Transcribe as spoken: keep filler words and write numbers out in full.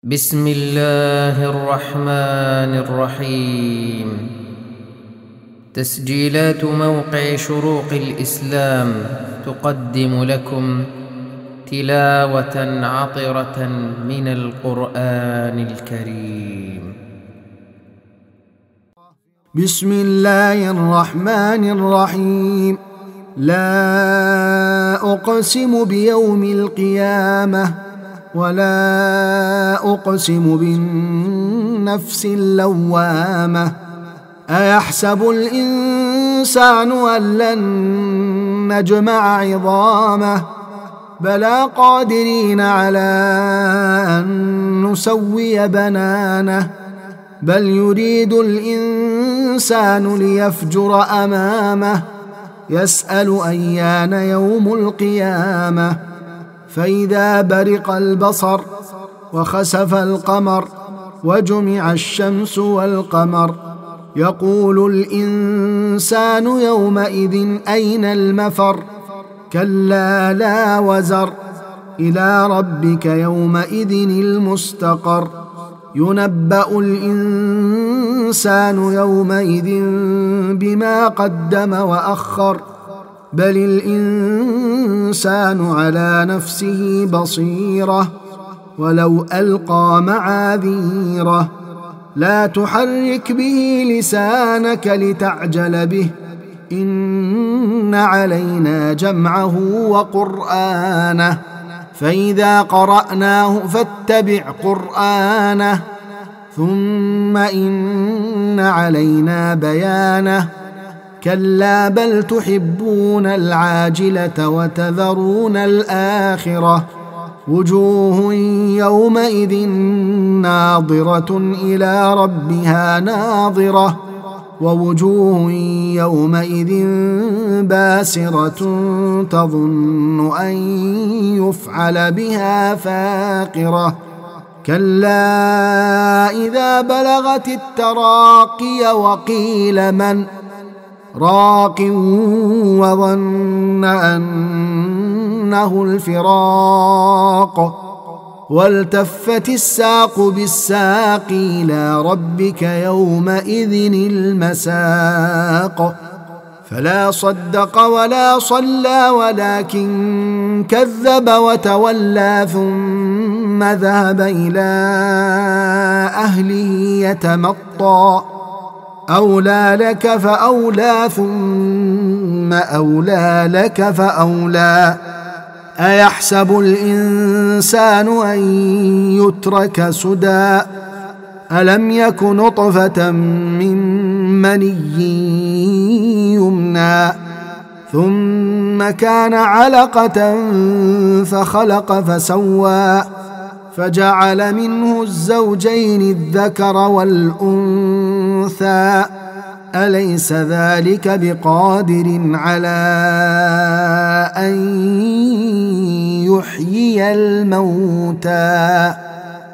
بسم الله الرحمن الرحيم. تسجيلات موقع شروق الإسلام تقدم لكم تلاوة عطرة من القرآن الكريم. بسم الله الرحمن الرحيم. لا أقسم بيوم القيامة ولا أقسم بالنفس اللوامة. أيحسب الإنسان أن لن نجمع عظامه بلى قادرين على أن نسوي بنانه بل يريد الإنسان ليفجر أمامه يسأل أيان يوم القيامة. فإذا برق البصر وخسف القمر وجمع الشمس والقمر يقول الإنسان يومئذ أين المفر. كلا لا وزر إلى ربك يومئذ المستقر. ينبأ الإنسان يومئذ بما قدم وأخر بل الإنسان على نفسه بصيرة ولو ألقى معاذيره. لا تحرك به لسانك لتعجل به إن علينا جمعه وقرآنه فإذا قرأناه فاتبع قرآنه ثم إن علينا بيانه. كلا بل تحبون العاجلة وتذرون الآخرة وجوه يومئذ ناظرة إلى ربها ناظرة ووجوه يومئذ باسرة تظن أن يفعل بها فاقرة. كلا إذا بلغت التراقي وقيل من راق وظن أنه الفراق والتفت الساق بالساق إلى ربك يومئذ المساق. فلا صدق ولا صلى ولكن كذب وتولى ثم ذهب إلى أهله يتمطى. أولى لك فأولى ثم أولى لك فأولى. أيحسب الإنسان أن يترك سدى ألم يك نطفة من مني يمنى ثم كان علقة فخلق فسوى فجعل منه الزوجين الذكر والأنثى أليس ذلك بقادر على أن يحيي الموتى.